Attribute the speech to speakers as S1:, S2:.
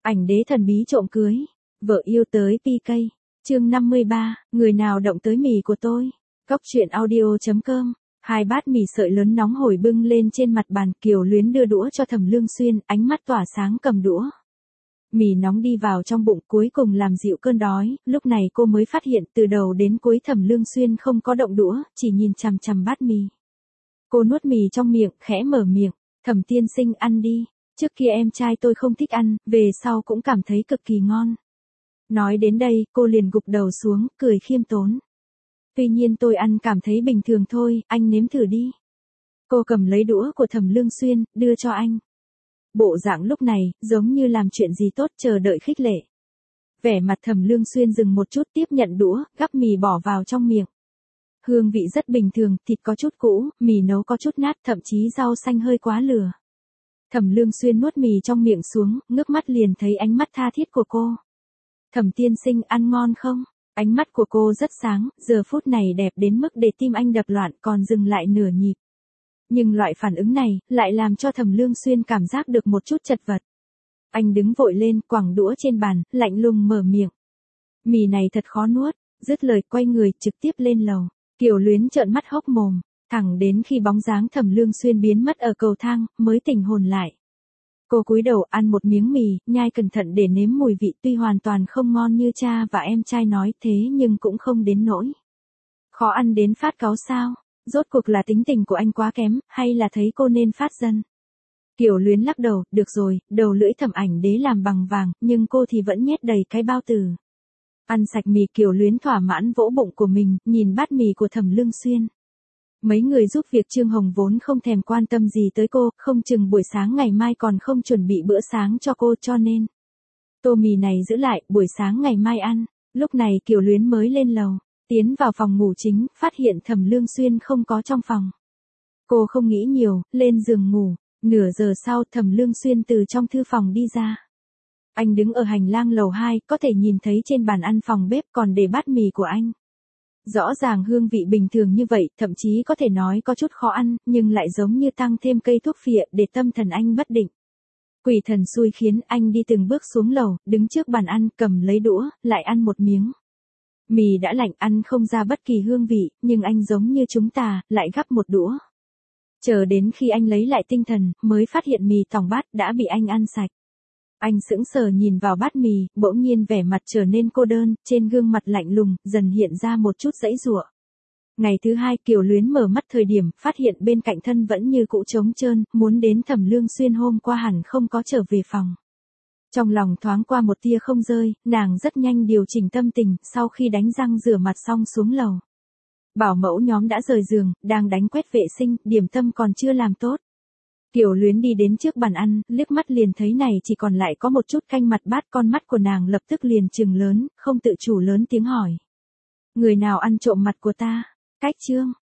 S1: Ảnh đế thần bí trộm cưới. Vợ yêu tới PK. Chương 53, người nào động tới mì của tôi. Cốc truyện audio.com. Hai bát mì sợi lớn nóng hổi bưng lên trên mặt bàn, Kiều Luyến đưa đũa cho Thẩm Lương Xuyên, ánh mắt tỏa sáng cầm đũa. Mì nóng đi vào trong bụng cuối cùng làm dịu cơn đói, lúc này cô mới phát hiện từ đầu đến cuối Thẩm Lương Xuyên không có động đũa, chỉ nhìn chằm chằm bát mì. Cô nuốt mì trong miệng, khẽ mở miệng, Thẩm tiên sinh ăn đi, trước kia em trai tôi không thích ăn, về sau cũng cảm thấy cực kỳ ngon. Nói đến đây, cô liền gục đầu xuống, cười khiêm tốn. Tuy nhiên tôi ăn cảm thấy bình thường thôi, anh nếm thử đi. Cô cầm lấy đũa của Thẩm Lương Xuyên, đưa cho anh. Bộ dạng lúc này, giống như làm chuyện gì tốt chờ đợi khích lệ. Vẻ mặt Thẩm Lương Xuyên dừng một chút tiếp nhận đũa, gắp mì bỏ vào trong miệng. Hương vị rất bình thường, thịt có chút cũ, mì nấu có chút nát, thậm chí rau xanh hơi quá lừa. Thẩm Lương Xuyên nuốt mì trong miệng xuống, ngước mắt liền thấy ánh mắt tha thiết của cô. Thẩm tiên sinh ăn ngon không? Ánh mắt của cô rất sáng, giờ phút này đẹp đến mức để tim anh đập loạn còn dừng lại nửa nhịp. Nhưng loại phản ứng này, lại làm cho Thẩm Lương Xuyên cảm giác được một chút chật vật. Anh đứng vội lên, quẳng đũa trên bàn, lạnh lùng mở miệng. Mì này thật khó nuốt, dứt lời quay người, trực tiếp lên lầu. Kiều Luyến trợn mắt hốc mồm, thẳng đến khi bóng dáng Thẩm Lương Xuyên biến mất ở cầu thang, mới tỉnh hồn lại. Cô cúi đầu ăn một miếng mì, nhai cẩn thận để nếm mùi vị, tuy hoàn toàn không ngon như cha và em trai nói thế nhưng cũng không đến nỗi khó ăn đến phát cáu sao. Rốt cuộc là tính tình của anh quá kém, hay là thấy cô nên phát dân? Kiều Luyến lắc đầu, được rồi, đầu lưỡi Thẩm Ảnh Đế làm bằng vàng, nhưng cô thì vẫn nhét đầy cái bao tử. Ăn sạch mì, Kiều Luyến thỏa mãn vỗ bụng của mình, nhìn bát mì của Thẩm Lương Xuyên. Mấy người giúp việc Trương Hồng vốn không thèm quan tâm gì tới cô, không chừng buổi sáng ngày mai còn không chuẩn bị bữa sáng cho cô, cho nên tô mì này giữ lại, buổi sáng ngày mai ăn. Lúc này Kiều Luyến mới lên lầu, tiến vào phòng ngủ chính, phát hiện Thẩm Lương Xuyên không có trong phòng. Cô không nghĩ nhiều, lên giường ngủ. Nửa giờ sau Thẩm Lương Xuyên từ trong thư phòng đi ra. Anh đứng ở hành lang lầu 2, có thể nhìn thấy trên bàn ăn phòng bếp còn để bát mì của anh. Rõ ràng hương vị bình thường như vậy, thậm chí có thể nói có chút khó ăn, nhưng lại giống như tăng thêm cây thuốc phịa để tâm thần anh bất định. Quỷ thần xui khiến, anh đi từng bước xuống lầu, đứng trước bàn ăn, cầm lấy đũa, lại ăn một miếng. Mì đã lạnh, ăn không ra bất kỳ hương vị, nhưng anh giống như chúng ta, lại gắp một đũa. Chờ đến khi anh lấy lại tinh thần, mới phát hiện mì tòng bát đã bị anh ăn sạch. Anh sững sờ nhìn vào bát mì, bỗng nhiên vẻ mặt trở nên cô đơn, trên gương mặt lạnh lùng, dần hiện ra một chút giãy giụa. Ngày thứ hai Kiều Luyến mở mắt thời điểm, phát hiện bên cạnh thân vẫn như cũ trống trơn, muốn đến Thẩm Lương Xuyên hôm qua hẳn không có trở về phòng. Trong lòng thoáng qua một tia không rơi, nàng rất nhanh điều chỉnh tâm tình, sau khi đánh răng rửa mặt xong xuống lầu. Bảo mẫu nhóm đã rời giường, đang đánh quét vệ sinh, điểm tâm còn chưa làm tốt. Kiều Luyến đi đến trước bàn ăn, liếc mắt liền thấy này chỉ còn lại có một chút canh mặt bát, con mắt của nàng lập tức liền trừng lớn, không tự chủ lớn tiếng hỏi. Người nào ăn trộm mặt của ta? Cách Trương,